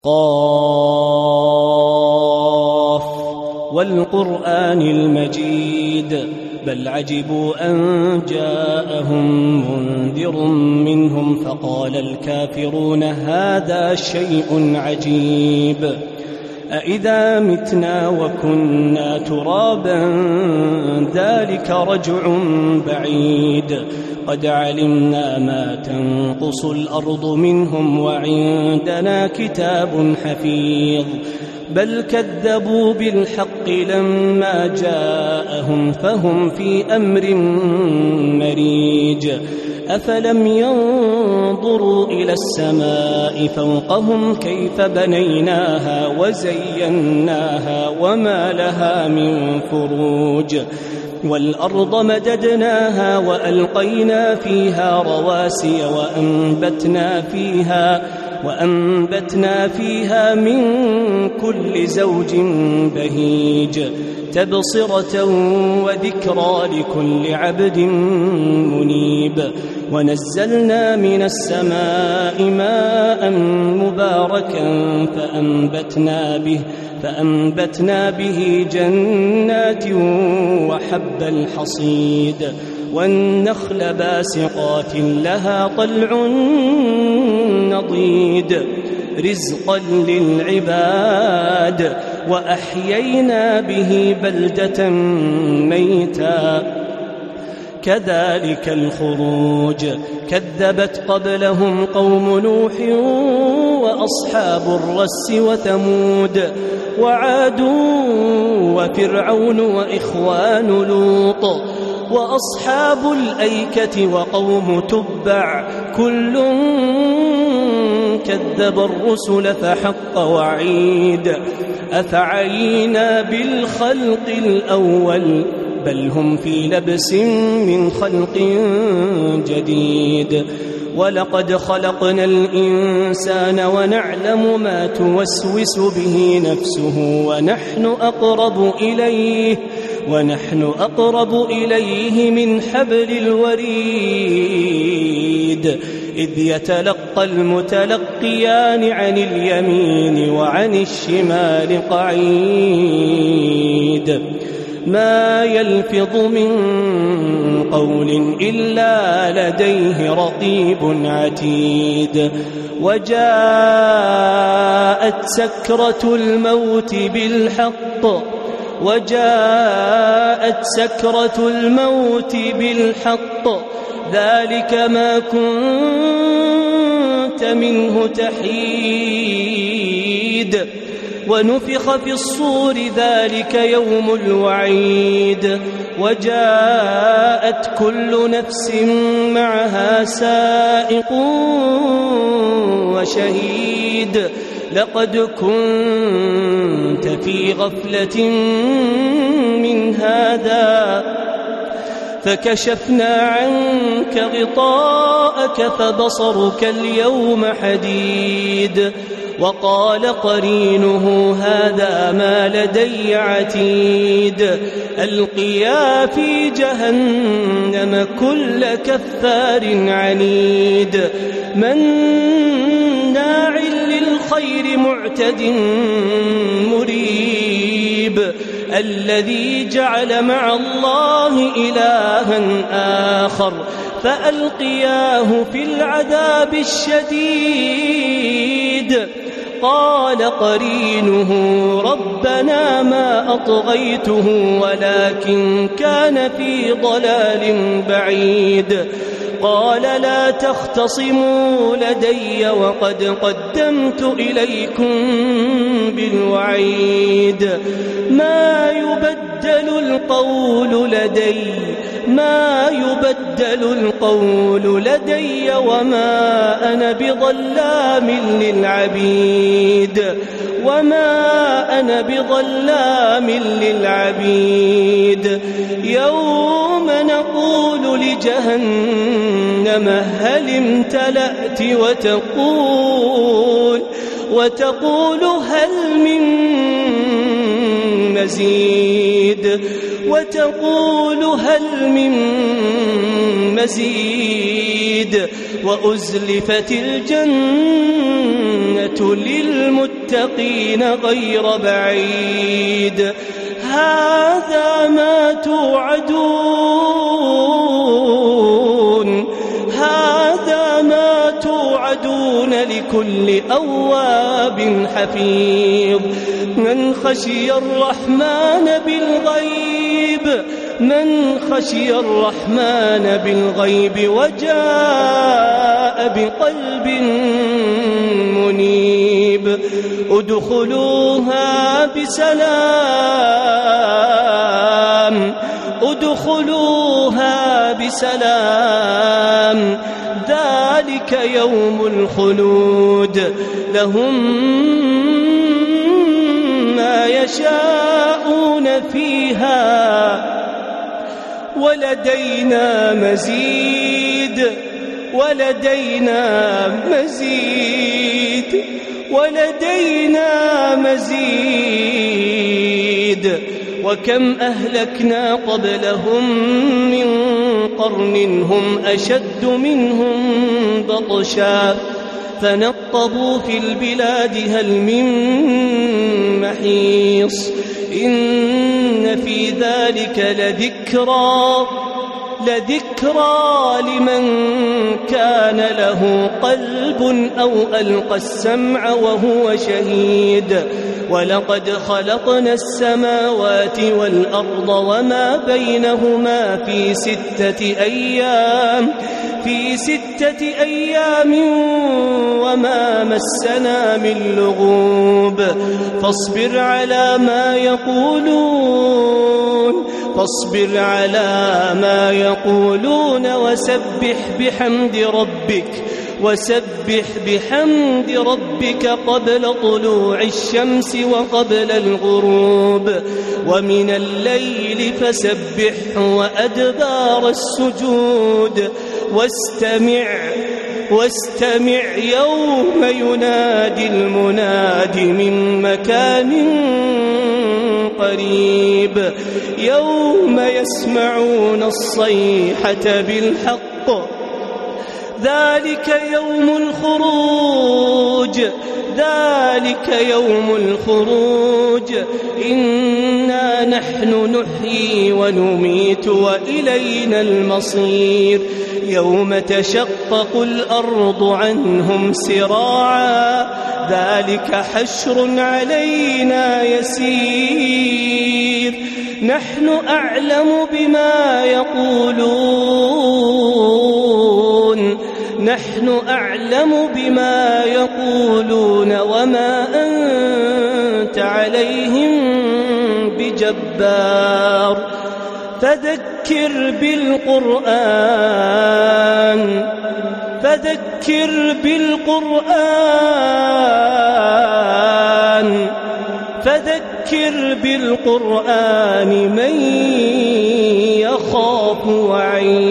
قاف والقرآن المجيد بل عجبوا أن جاءهم منذر منهم فقال الكافرون هذا شيء عجيب أإذا متنا وكنا ترابا ذلك رجع بعيد قد علمنا ما تنقص الأرض منهم وعندنا كتاب حفيظ بل كذبوا بالحق لما جاءهم فهم في أمر مريج أفلم ينظروا إلى السماء فوقهم كيف بنيناها وزيناها وما لها من فروج والأرض مددناها وألقينا فيها رواسي وأنبتنا فيها من كل زوج بهيج تبصرة وذكرى لكل عبد منيب ونزلنا من السماء ماء مباركا فأنبتنا به جنات وحب الحصيد والنخل باسقات لها طلع نضيد رزقا للعباد وأحيينا به بلدة ميتا كذلك الخروج كذبت قبلهم قوم نوح وأصحاب الرس وثمود وعاد وفرعون وإخوان لوط وأصحاب الأيكة وقوم تبع كل كذب الرسل فحق وعيد أفعينا بالخلق الأول بل هم في لبس من خلق جديد ولقد خلقنا الإنسان ونعلم ما توسوس به نفسه ونحن أقرب إليه من حبل الوريد إذ يتلقى المتلقيان عن اليمين وعن الشمال قعيد ما يلفظ من قول إلا لديه رقيب عتيد وجاءت سكرة الموت بالحق ذلك ما كنت منه تحيد ونفخ في الصور ذلك يوم الوعيد وجاءت كل نفس معها سائق وشهيد لقد كنت في غفلة من هذا فكشفنا عنك غطاءك فبصرك اليوم حديد وقال قرينه هذا ما لدي عتيد ألقيا في جهنم كل كفار عنيد مناع للخير معتد مريب الذي جعل مع الله إلها آخر فألقياه في العذاب الشديد قال قرينه ربنا ما أطغيته ولكن كان في ضلال بعيد قال لا تختصموا لدي وقد قدمت إليكم بالوعيد ما يبدل القول لدي وما أنا بظلام للعبيد يوم نقول لجهنم هل امتلأت وتقول هل من مزيد وأزلفت الجنة للمتقين غير بعيد هذا ما توعدون لكل أواب حفيظ من خشي الرحمن بالغيب وجاء بقلب منيب ادخلوها بسلام ذلك يوم الخلود لهم ما يشاءون فيها ولدينا مزيد وكم أهلكنا قبلهم من قرن هم أشد منهم بطشا فنقبوا في البلاد هل من محيص إن في ذلك لذكرى لمن كان له قلب أو ألقى السمع وهو شهيد ولقد خلقنا السماوات والأرض وما بينهما في 6 أيام وما مسنا من لغوب فاصبر على ما يقولون وسبح بحمد ربك قبل طلوع الشمس وقبل الغروب ومن الليل فسبحه وأدبار السجود واستمع يوم ينادي المناد من مكان قريب يوم يسمعون الصيحة بالحق ذلك يوم الخروج إنا نحن نحيي ونميت وإلينا المصير يوم تشقق الأرض عنهم سراعا ذلك حشر علينا يسير نحن أعلم بما يقولون وما أنت عليهم بجبار فذكر بالقرآن من يخاف وعيد